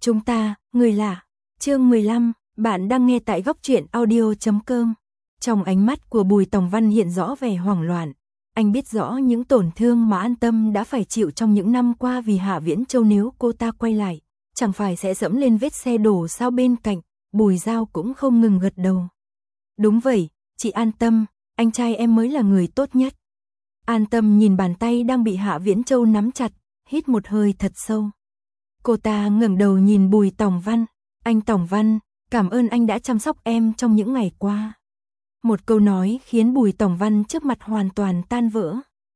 Chúng ta, người lạ. Chương 15, bạn đang nghe tại góc truyện audio.com. Trong ánh mắt của Bùi Tòng Văn hiện rõ vẻ hoảng loạn. Anh biết rõ những tổn thương mà An Tâm đã phải chịu trong những năm qua vì Hạ Viễn Châu, nếu cô ta quay lại, chẳng phải sẽ dẫm lên vết xe đổ sao bên cạnh. Bùi Giao cũng không ngừng gật đầu. Đúng vậy, chị an tâm, anh trai em mới là người tốt nhất. An Tâm nhìn bàn tay đang bị Hạ Viễn Châu nắm chặt, hít một hơi thật sâu. Cô ta ngẩng đầu nhìn Bùi Tòng Văn. Anh Tòng Văn, cảm ơn anh đã chăm sóc em trong những ngày qua. Một câu nói khiến Bùi Tòng Văn trước mặt hoàn toàn tan vỡ.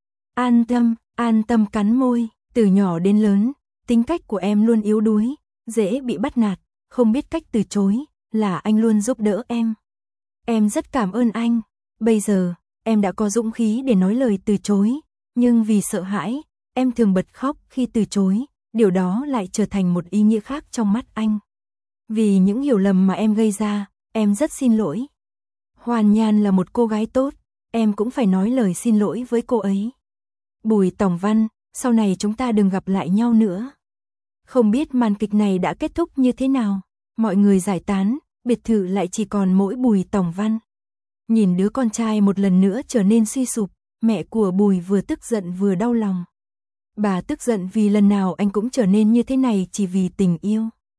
An Tâm cắn môi, từ nhỏ đến lớn, tính cách của em luôn yếu đuối, dễ bị bắt nạt, không biết cách từ chối, là anh luôn giúp đỡ em. Em rất cảm ơn anh, bây giờ, em đã có dũng khí để nói lời từ chối, nhưng vì sợ hãi, em thường bật khóc khi từ chối, điều đó lại trở thành một ý nghĩa khác trong mắt anh. Vì những hiểu lầm mà em gây ra, em rất xin lỗi. Hoàn Nhan là một cô gái tốt, em cũng phải nói lời xin lỗi với cô ấy. Bùi Tòng Văn, sau này chúng ta đừng gặp lại nhau nữa. Không biết màn kịch này đã kết thúc như thế nào, mọi người giải tán, biệt thự lại chỉ còn mỗi Bùi Tòng Văn. Nhìn đứa con trai một lần nữa trở nên suy sụp, mẹ của Bùi vừa tức giận vừa đau lòng. Bà tức giận vì lần nào anh cũng trở nên như thế này chỉ vì tình yêu.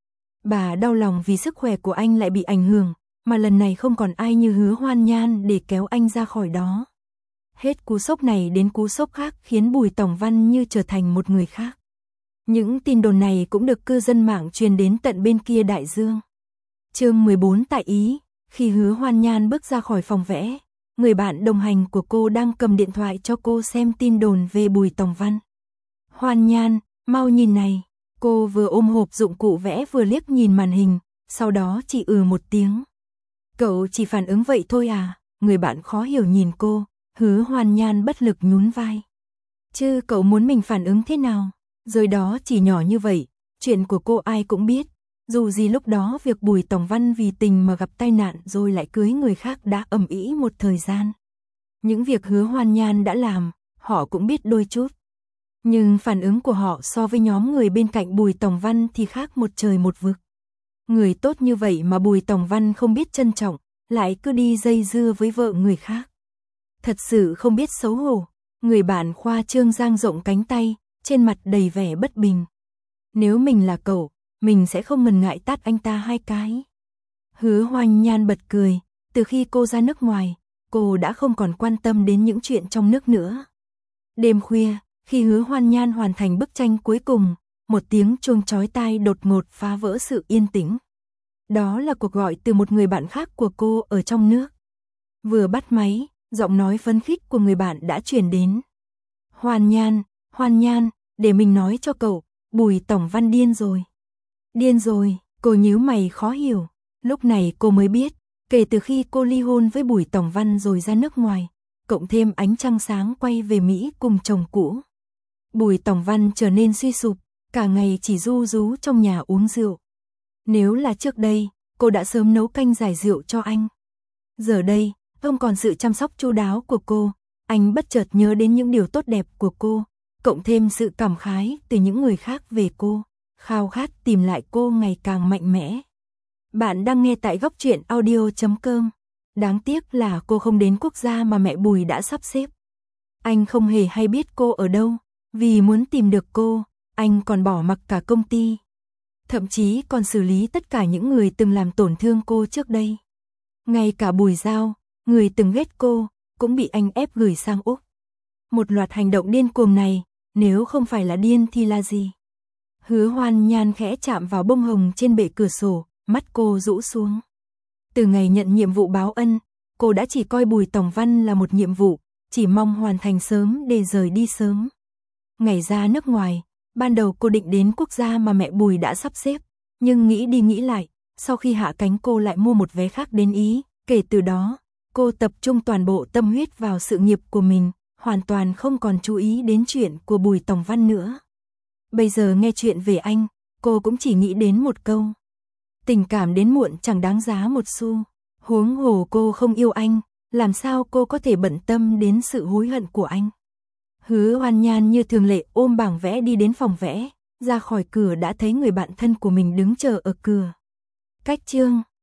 Bà đau lòng vì sức khỏe của anh lại bị ảnh hưởng, mà lần này không còn ai như Hứa Hoan Nhan để kéo anh ra khỏi đó. Hết cú sốc này đến cú sốc khác khiến Bùi Tòng Văn như trở thành một người khác. Những tin đồn này cũng được cư dân mạng truyền đến tận bên kia đại dương. Chương 14 tại Ý, khi Hứa Hoan Nhan bước ra khỏi phòng vẽ, người bạn đồng hành của cô đang cầm điện thoại cho cô xem tin đồn về Bùi Tòng Văn. Hoan Nhan, mau nhìn này. Cô vừa ôm hộp dụng cụ vẽ vừa liếc nhìn màn hình, sau đó chỉ một tiếng. Cậu chỉ phản ứng vậy thôi à? Người bạn khó hiểu nhìn cô, Hứa Hoan Nhan bất lực nhún vai. Chứ cậu muốn mình phản ứng thế nào? Rồi đó chỉ nhỏ như vậy, chuyện của cô ai cũng biết. Dù gì lúc đó việc Bùi Tòng Văn vì tình mà gặp tai nạn rồi lại cưới người khác đã ầm ĩ một thời gian. Những việc Hứa Hoan Nhan đã làm, họ cũng biết đôi chút. Nhưng phản ứng của họ so với nhóm người bên cạnh Bùi Tòng Văn thì khác một trời một vực. Người tốt như vậy mà Bùi Tòng Văn không biết trân trọng, lại cứ đi dây dưa với vợ người khác. Thật sự không biết xấu hổ. Người bạn khoa trương dang rộng cánh tay, trên mặt đầy vẻ bất bình. Nếu mình là cậu, mình sẽ không ngần ngại tát anh ta 2 cái. Hứa Hoan Nhan bật cười, từ khi cô ra nước ngoài, cô đã không còn quan tâm đến những chuyện trong nước nữa. Đêm khuya, khi Hứa Hoan Nhan hoàn thành bức tranh cuối cùng, một tiếng chuông chói tai đột ngột phá vỡ sự yên tĩnh. Đó là cuộc gọi từ một người bạn khác của cô ở trong nước. Vừa bắt máy, giọng nói phấn khích của người bạn đã truyền đến. Hoan Nhan, để mình nói cho cậu, Bùi Tòng Văn điên rồi. Điên rồi, cô nhíu mày khó hiểu. Lúc này cô mới biết, kể từ khi cô ly hôn với Bùi Tòng Văn rồi ra nước ngoài, cộng thêm ánh trăng sáng quay về Mỹ cùng chồng cũ, Bùi Tòng Văn trở nên suy sụp, cả ngày chỉ ru rú trong nhà uống rượu. Nếu là trước đây, cô đã sớm nấu canh giải rượu cho anh. Giờ đây, không còn sự chăm sóc chu đáo của cô, anh bất chợt nhớ đến những điều tốt đẹp của cô, cộng thêm sự cảm khái từ những người khác về cô, khao khát tìm lại cô ngày càng mạnh mẽ. Bạn đang nghe tại góc truyện audio.com. Đáng tiếc là cô không đến quốc gia mà mẹ Bùi đã sắp xếp. Anh không hề hay biết cô ở đâu, vì muốn tìm được cô, anh còn bỏ mặc cả công ty. Thậm chí còn xử lý tất cả những người từng làm tổn thương cô trước đây. Ngay cả Bùi Giao, người từng ghét cô, cũng bị anh ép gửi sang Úc. Một loạt hành động điên cuồng này, nếu không phải là điên thì là gì? Hứa Hoan Nhan khẽ chạm vào bông hồng trên bệ cửa sổ, mắt cô rũ xuống. Từ ngày nhận nhiệm vụ báo ân, cô đã chỉ coi Bùi Tòng Văn là một nhiệm vụ, chỉ mong hoàn thành sớm để rời đi sớm. Ngày ra nước ngoài, ban đầu cô định đến quốc gia mà mẹ Bùi đã sắp xếp, nhưng nghĩ đi nghĩ lại, sau khi hạ cánh cô lại mua một vé khác đến Ý. Kể từ đó, cô tập trung toàn bộ tâm huyết vào sự nghiệp của mình, hoàn toàn không còn chú ý đến chuyện của Bùi Tòng Văn nữa. Bây giờ nghe chuyện về anh, cô cũng chỉ nghĩ đến một câu. Tình cảm đến muộn chẳng đáng giá một xu. Huống hồ cô không yêu anh, làm sao cô có thể bận tâm đến sự hối hận của anh? Hứa Hoan Nhan như thường lệ ôm bảng vẽ đi đến phòng vẽ, Ra khỏi cửa đã thấy người bạn thân của mình đứng chờ ở cửa. Cách chương